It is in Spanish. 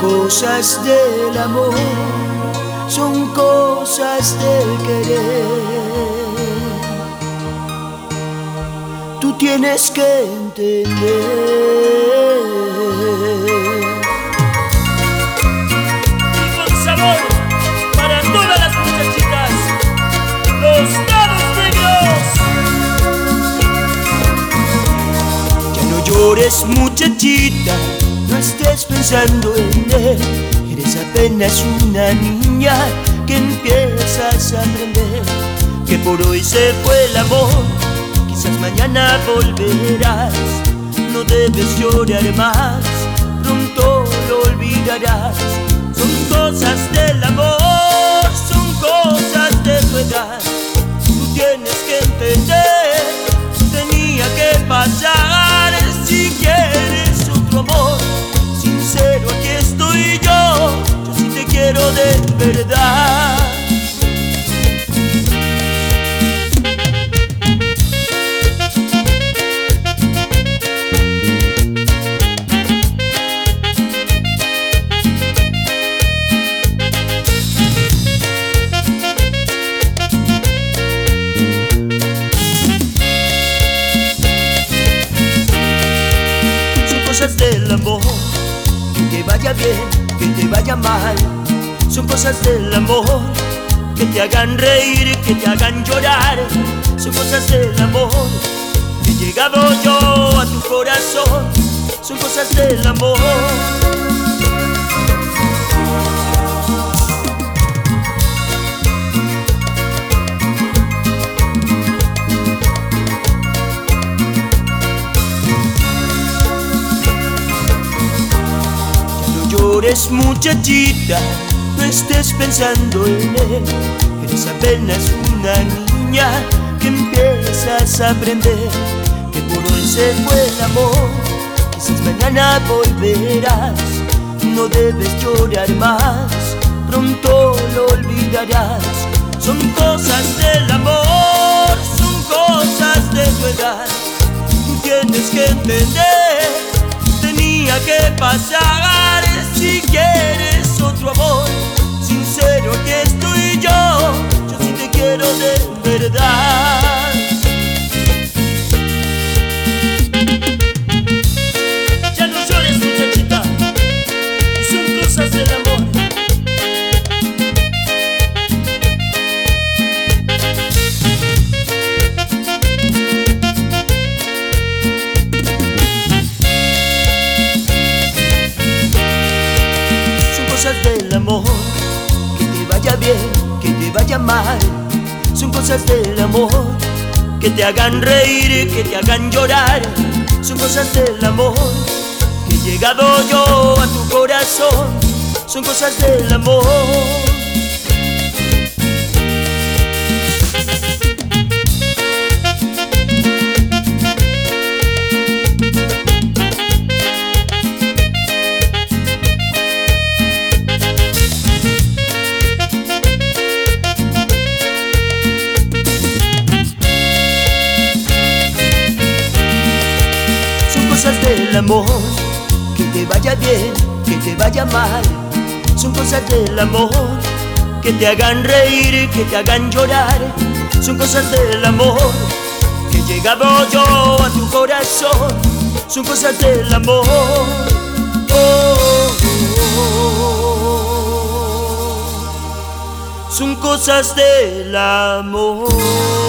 cosas del amor, son cosas del querer. Tú tienes que entender. Y con sabor para todas las muchachitas, los dados de Dios. Ya no llores, muchachita, no estés pensando en él. Eres apenas una niña que empiezas a aprender que por hoy se fue el amor, quizás mañana volverás. No debes llorar más, pronto lo olvidarás. Son cosas del amor, son cosas de tu edad. Tú tienes que entender, tenía que pasar. Si quieres otro amor sincero, aquí estoy yo sí te quiero de verdad. Cosas del amor, que te vaya bien, que te vaya mal. Son cosas del amor, que te hagan reír, que te hagan llorar. Son cosas del amor, que he llegado yo a tu corazón. Son cosas del amor. Eres muchachita, no estés pensando en él. Eres apenas una niña que empiezas a aprender que por hoy se fue el amor, quizás mañana volverás. No debes llorar más, pronto lo olvidarás. Son cosas del amor, son cosas de tu edad. Tú tienes que entender, tenía que pasar. Si quieres otro amor sincero, aquí estoy yo sí te quiero de verdad. Ya no llores, muchachita, son cosas del amor. Del amor, que te vaya bien, que te vaya mal. Son cosas del amor, que te hagan reír, que te hagan llorar. Son cosas del amor, que he llegado yo a tu corazón. Son cosas del amor. Cosas del amor, que te vaya bien, que te vaya mal. Son cosas del amor, que te hagan reír, que te hagan llorar. Son cosas del amor, que he llegado yo a tu corazón. Son cosas del amor. Son cosas del amor.